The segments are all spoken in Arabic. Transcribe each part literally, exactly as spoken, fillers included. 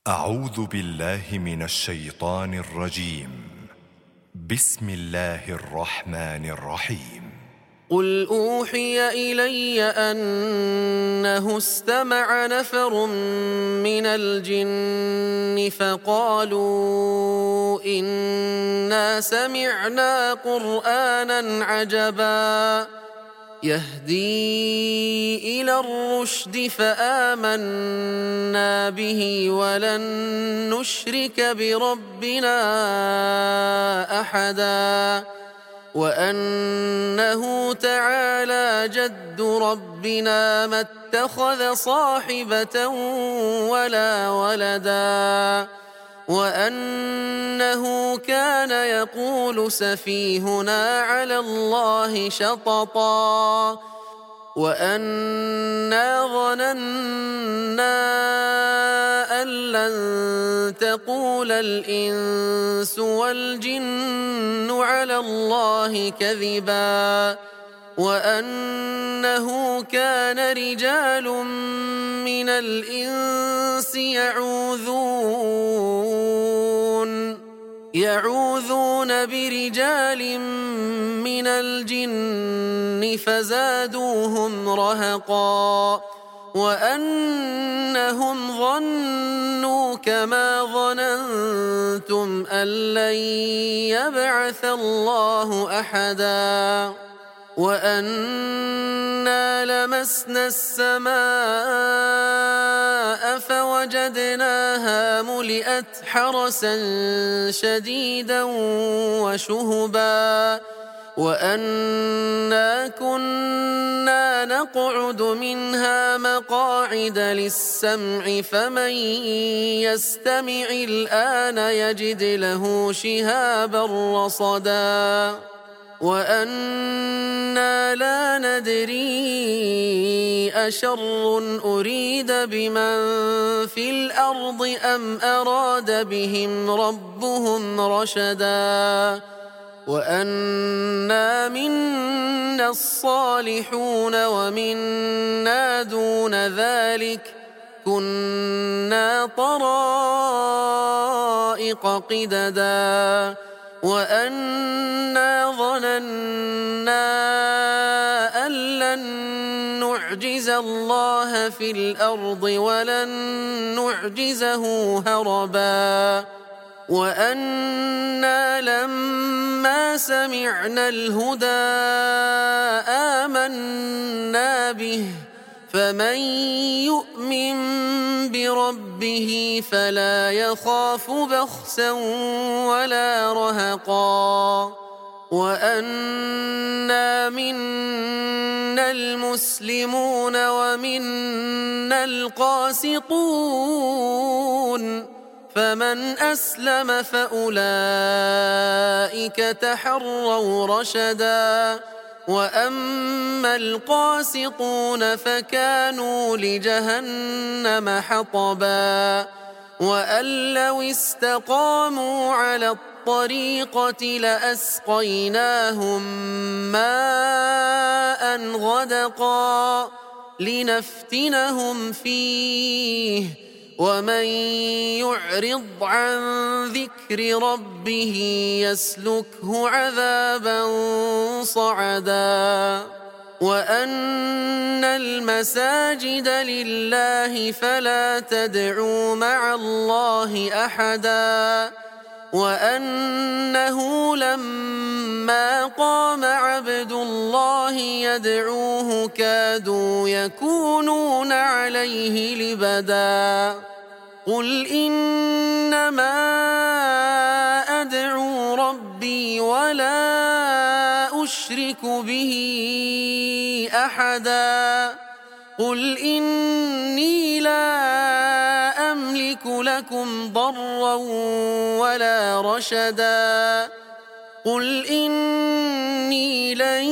أعوذ بالله من الشيطان الرجيم. بسم الله الرحمن الرحيم. قل أوحي إلي أنه استمع نفر من الجن فقالوا إنا سمعنا قرآنا عجبا يهدي إلى الرشد فآمنا به ولن نشرك بربنا أحدا وأنه تعالى جد ربنا ما اتخذ صاحبة ولا ولدا وأنه كان يقول سفيهنا على الله شططا وأنا ظننا أن لن تقول الإنس والجن على الله كذبا وأنه كان رجال من الإنس يعوذون يعوذون برجال من الجن فزادوهم رهقا وأنهم ظنوا كما ظننتم أن لن يبعث الله أحدا وأنا لمسنا السماء فوجدناها ملئت حرسا شديدا وشهبا وأنا كنا نقعد منها مقاعد للسمع فمن يستمع الآن يجد له شهابا رصدا وأنا لا ندري أشر أريد بمن في الأرض أم أراد بهم ربهم رشدا وأنا منا الصالحون ومنا دون ذلك كنا طرائق قددا وأنا ظننا أن لن نعجز الله في الأرض ولن نعجزه هربا وأنا لما سمعنا الهدى آمنا به فمن يؤمن بربه فلا يخاف بخسا ولا رهقا وأنا منا المسلمون ومنا القاسطون فمن أسلم فأولئك تحروا رشدا وأما القاسطون فكانوا لجهنم حطبا وأن لو استقاموا على الطريقة لأسقيناهم ماء غدقا لنفتنهم فيه ومن يعرض عن ذكر ربه يسلكه عذابا صعدا وأن المساجد لله فلا تدعوا مع الله أحدا وأنه لما قام عبد الله يدعوه كادوا يكونون عليه لبدا قل إنما أدعو ربي ولا أشرك به أحدا قل إني لا أملك لكم ضرا ولا رشدا قل إني لن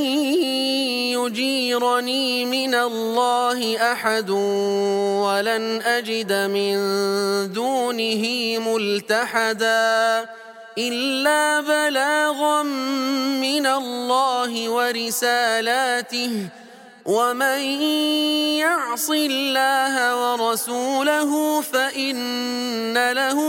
يجيرني من الله أحد ولن أجد من دونه ملتحدا إلا بلاغا من الله ورسالاته ومن يعص الله ورسوله فإن له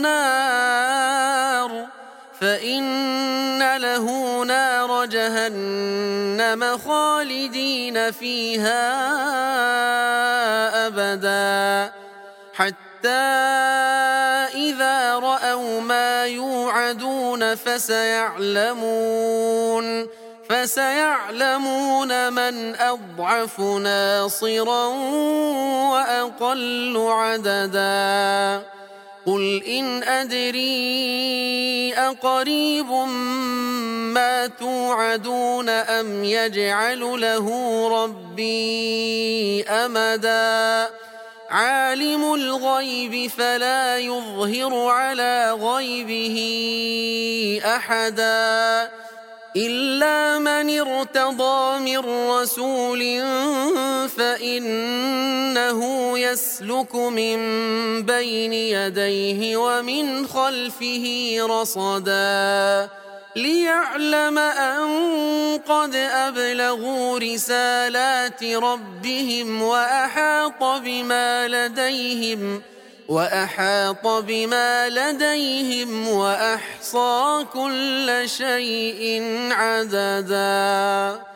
نار فإن له نار جهنم خالدين فيها أبدا حتى إذا رأوا ما يوعدون فسيعلمون فسيعلمون من أضعف ناصرا وأقل عددا قل إن أدري أقريب ما توعدون أم يجعل له ربي أمدا عالم الغيب فلا يظهر على غيبه أحدا إلا من ارتضى من رسول فإنه يسلك من بين يديه ومن خلفه رصدا ليعلم أن قد أبلغوا رسالات ربهم وأحاط بما لديهم وأحاط بما لديهم وأحصى كل شيء عددا.